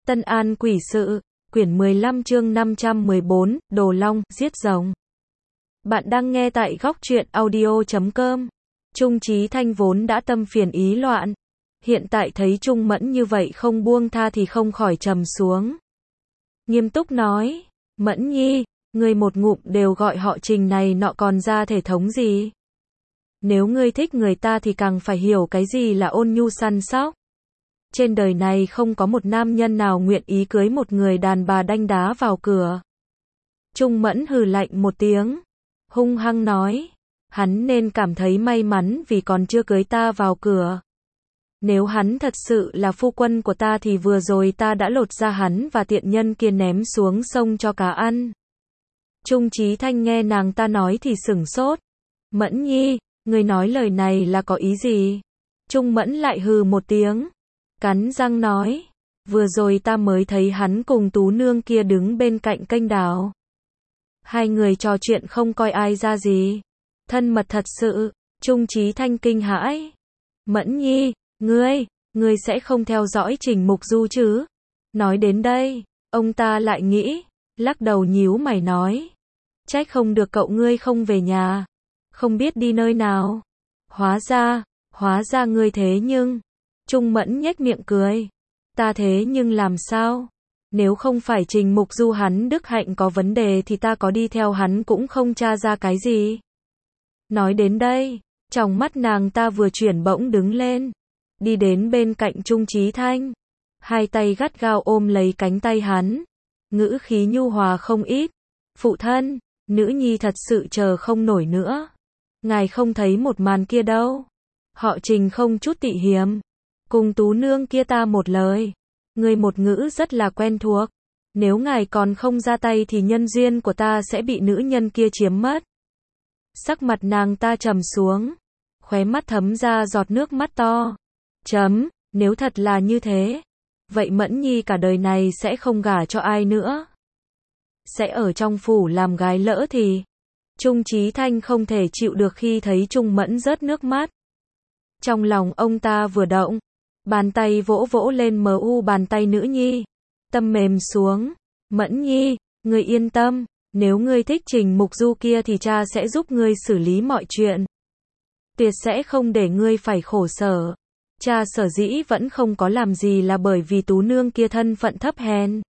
Tân An Quỷ Sự, quyển 15 chương 514, Đồ Long, giết rồng. Bạn đang nghe tại góc truyện audio.com. Trung Chí Thanh vốn đã tâm phiền ý loạn. Hiện tại thấy Trung Mẫn như vậy không buông tha thì không khỏi trầm xuống. Nghiêm túc nói, Mẫn Nhi, ngươi một ngụm đều gọi họ Trình này nọ còn ra thể thống gì? Nếu ngươi thích người ta thì càng phải hiểu cái gì là ôn nhu săn sóc. Trên đời này không có một nam nhân nào nguyện ý cưới một người đàn bà đanh đá vào cửa. Trung Mẫn hừ lạnh một tiếng, hung hăng nói, hắn nên cảm thấy may mắn vì còn chưa cưới ta vào cửa. Nếu hắn thật sự là phu quân của ta thì vừa rồi ta đã lột ra hắn và tiện nhân kia ném xuống sông cho cá ăn. Trung Chí Thanh nghe nàng ta nói thì sửng sốt. Mẫn Nhi, ngươi nói lời này là có ý gì? Trung Mẫn lại hừ một tiếng, cắn răng nói, vừa rồi ta mới thấy hắn cùng Tú Nương kia đứng bên cạnh kênh đào. Hai người trò chuyện không coi ai ra gì. Thân mật thật sự. Trung Chí Thanh kinh hãi. Mẫn Nhi, ngươi sẽ không theo dõi Trình Mục Du chứ? Nói đến đây, ông ta lại nghĩ, lắc đầu nhíu mày nói, trách không được cậu ngươi không về nhà, không biết đi nơi nào. Hóa ra ngươi thế nhưng... Trung Mẫn nhếch miệng cười. Ta thế nhưng làm sao? Nếu không phải Trình Mục Du hắn đức hạnh có vấn đề thì ta có đi theo hắn cũng không tra ra cái gì. Nói đến đây, trong mắt nàng ta vừa chuyển bỗng đứng lên, đi đến bên cạnh Trung Chí Thanh, hai tay gắt gao ôm lấy cánh tay hắn, ngữ khí nhu hòa không ít. Phụ thân, nữ nhi thật sự chờ không nổi nữa. Ngài không thấy một màn kia đâu. Họ Trình không chút tị hiềm. Cùng Tú Nương kia ta một lời. Người một ngữ rất là quen thuộc. Nếu ngài còn không ra tay thì nhân duyên của ta sẽ bị nữ nhân kia chiếm mất. Sắc mặt nàng ta trầm xuống. Khóe mắt thấm ra giọt nước mắt to. Nếu thật là như thế. Vậy Mẫn Nhi cả đời này sẽ không gả cho ai nữa. Sẽ ở trong phủ làm gái lỡ thì. Trung Chí Thanh không thể chịu được khi thấy Trung Mẫn rớt nước mắt. Trong lòng ông ta vừa động. Bàn tay vỗ vỗ lên bàn tay nữ nhi. Tâm mềm xuống. Mẫn Nhi, ngươi yên tâm. Nếu ngươi thích Trình Mục Du kia thì cha sẽ giúp ngươi xử lý mọi chuyện. Tuyệt sẽ không để ngươi phải khổ sở. Cha sở dĩ vẫn không có làm gì là bởi vì Tú Nương kia thân phận thấp hèn.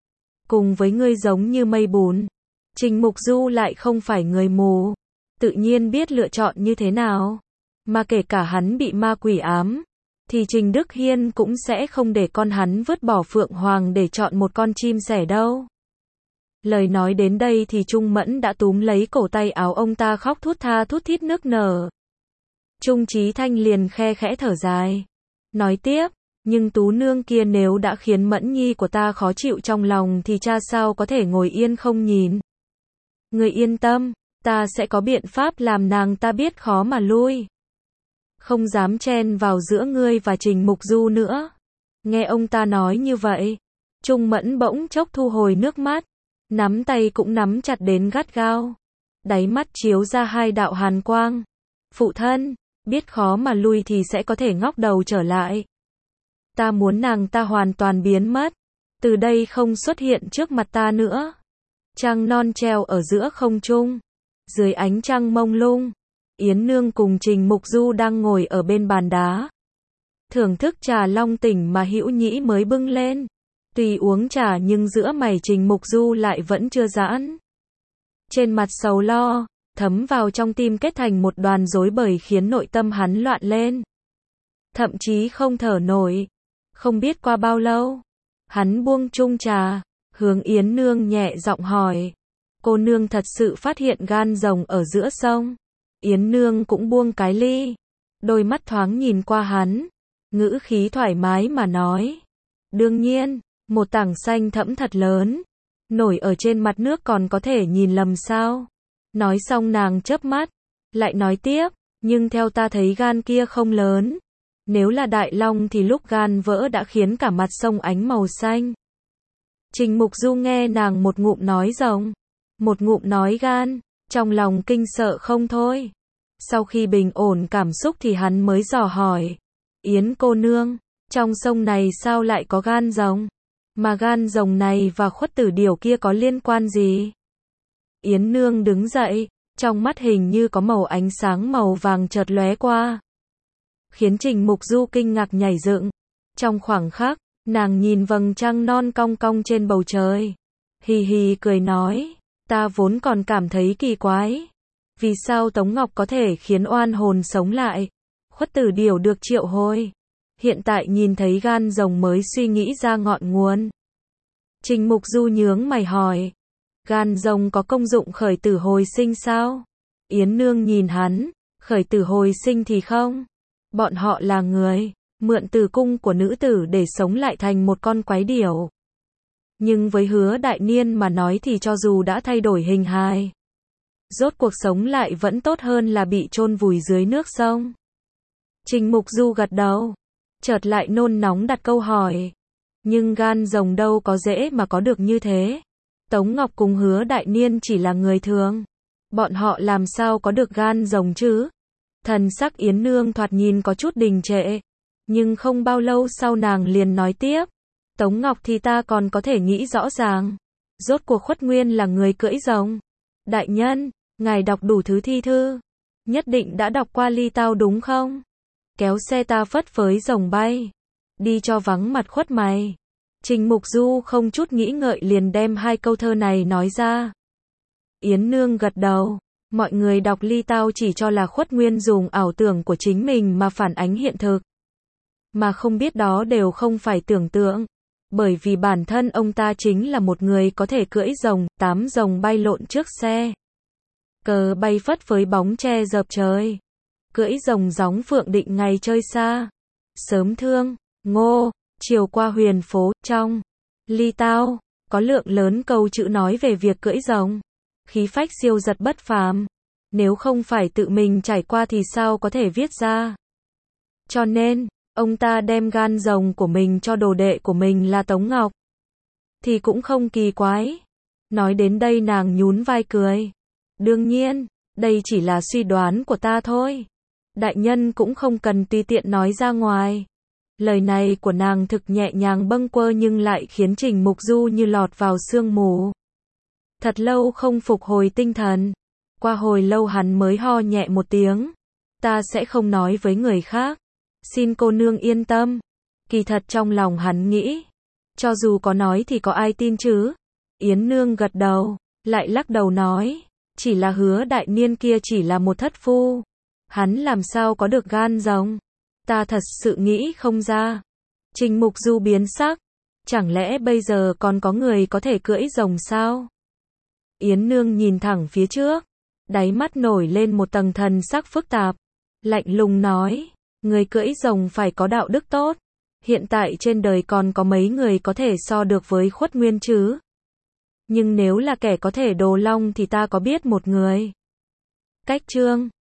Cùng với ngươi giống như mây bùn. Trình Mục Du lại không phải người mù. Tự nhiên biết lựa chọn như thế nào. Mà kể cả hắn bị ma quỷ ám, thì Trình Đức Hiên cũng sẽ không để con hắn vứt bỏ Phượng Hoàng để chọn một con chim sẻ đâu. Lời nói đến đây thì Trung Mẫn đã túm lấy cổ tay áo ông ta khóc thút tha thút thít nức nở. Trung Chí Thanh liền khe khẽ thở dài. Nói tiếp, nhưng Tú Nương kia nếu đã khiến Mẫn Nhi của ta khó chịu trong lòng thì cha sao có thể ngồi yên không nhìn. Người yên tâm, ta sẽ có biện pháp làm nàng ta biết khó mà lui. Không dám chen vào giữa ngươi và Trình Mục Du nữa. Nghe ông ta nói như vậy, Trung Mẫn bỗng chốc thu hồi nước mắt, nắm tay cũng nắm chặt đến gắt gao. Đáy mắt chiếu ra hai đạo hàn quang. Phụ thân, biết khó mà lui thì sẽ có thể ngóc đầu trở lại. Ta muốn nàng ta hoàn toàn biến mất, từ đây không xuất hiện trước mặt ta nữa. Trăng non treo ở giữa không trung, dưới ánh trăng mông lung, Yến Nương cùng Trình Mục Du đang ngồi ở bên bàn đá, thưởng thức trà long tỉnh mà Hữu Nhĩ mới bưng lên. Tuy uống trà nhưng giữa mày Trình Mục Du lại vẫn chưa giãn. Trên mặt sầu lo, thấm vào trong tim kết thành một đoàn rối bời khiến nội tâm hắn loạn lên. Thậm chí không thở nổi. Không biết qua bao lâu, hắn buông chung trà, hướng Yến Nương nhẹ giọng hỏi. Cô nương thật sự phát hiện gan rồng ở giữa sông. Yến Nương cũng buông cái ly, đôi mắt thoáng nhìn qua hắn, ngữ khí thoải mái mà nói. Đương nhiên, một tảng xanh thẫm thật lớn, nổi ở trên mặt nước còn có thể nhìn lầm sao. Nói xong nàng chớp mắt, lại nói tiếp, nhưng theo ta thấy gan kia không lớn. Nếu là đại long thì lúc gan vỡ đã khiến cả mặt sông ánh màu xanh. Trình Mục Du nghe nàng một ngụm nói rồng, một ngụm nói gan, trong lòng kinh sợ không thôi. Sau khi bình ổn cảm xúc thì hắn mới dò hỏi. Yến cô nương, trong sông này sao lại có gan rồng? Mà gan rồng này và Khuất Tử Điểu kia có liên quan gì? Yến Nương đứng dậy, trong mắt hình như có màu ánh sáng màu vàng chợt lóe qua, khiến Trình Mục Du kinh ngạc nhảy dựng. Trong khoảng khắc, nàng nhìn vầng trăng non cong cong trên bầu trời, hì hì cười nói, ta vốn còn cảm thấy kỳ quái, vì sao Tống Ngọc có thể khiến oan hồn sống lại, Khuất Tử Điểu được triệu hồi. Hiện tại nhìn thấy gan rồng mới suy nghĩ ra ngọn nguồn. Trình Mục Du nhướng mày hỏi, gan rồng có công dụng khởi tử hồi sinh sao? Yến Nương nhìn hắn, khởi tử hồi sinh thì không. Bọn họ là người, mượn tử cung của nữ tử để sống lại thành một con quái điểu. Nhưng với Hứa Đại Niên mà nói thì cho dù đã thay đổi hình hài, rốt cuộc sống lại vẫn tốt hơn là bị chôn vùi dưới nước sông. Trình Mục Du gật đầu, chợt lại nôn nóng đặt câu hỏi. Nhưng gan rồng đâu có dễ mà có được như thế. Tống Ngọc cùng Hứa Đại Niên chỉ là người thường. Bọn họ làm sao có được gan rồng chứ? Thần sắc Yến Nương thoạt nhìn có chút đình trệ. Nhưng không bao lâu sau nàng liền nói tiếp. Tống Ngọc thì ta còn có thể nghĩ rõ ràng. Rốt cuộc Khuất Nguyên là người cưỡi rồng. Đại nhân, ngài đọc đủ thứ thi thư. Nhất định đã đọc qua Ly Tao đúng không? Kéo xe ta phất phới rồng bay. Đi cho vắng mặt khuất mày. Trình Mục Du không chút nghĩ ngợi liền đem hai câu thơ này nói ra. Yến Nương gật đầu. Mọi người đọc Ly Tao chỉ cho là Khuất Nguyên dùng ảo tưởng của chính mình mà phản ánh hiện thực. Mà không biết đó đều không phải tưởng tượng. Bởi vì bản thân ông ta chính là một người có thể cưỡi rồng, 8 rồng bay lộn trước xe. Cờ bay phất với bóng che dợp trời. Cưỡi rồng gióng phượng định ngày chơi xa. Sớm thương, ngô, chiều qua huyền phố, trong. Ly Tao, có lượng lớn câu chữ nói về việc cưỡi rồng. Khí phách siêu giật bất phàm. Nếu không phải tự mình trải qua thì sao có thể viết ra. Cho nên, ông ta đem gan rồng của mình cho đồ đệ của mình là Tống Ngọc. Thì cũng không kỳ quái. Nói đến đây nàng nhún vai cười. Đương nhiên, đây chỉ là suy đoán của ta thôi. Đại nhân cũng không cần tùy tiện nói ra ngoài. Lời này của nàng thực nhẹ nhàng bâng quơ nhưng lại khiến Trình Mục Du như lọt vào sương mù. Thật lâu không phục hồi tinh thần. Qua hồi lâu hắn mới ho nhẹ một tiếng. Ta sẽ không nói với người khác. Xin cô nương yên tâm. Kỳ thật trong lòng hắn nghĩ. Cho dù có nói thì có ai tin chứ? Yến Nương gật đầu, lại lắc đầu nói. Chỉ là Hứa Đại Niên kia chỉ là một thất phu. Hắn làm sao có được gan rồng? Ta thật sự nghĩ không ra. Trình Mục Du biến sắc. Chẳng lẽ bây giờ còn có người có thể cưỡi rồng sao? Yến Nương nhìn thẳng phía trước. Đáy mắt nổi lên một tầng thần sắc phức tạp. Lạnh lùng nói. Người cưỡi rồng phải có đạo đức tốt. Hiện tại trên đời còn có mấy người có thể so được với Khuất Nguyên chứ? Nhưng nếu là kẻ có thể đồ long thì ta có biết một người. Cách Trương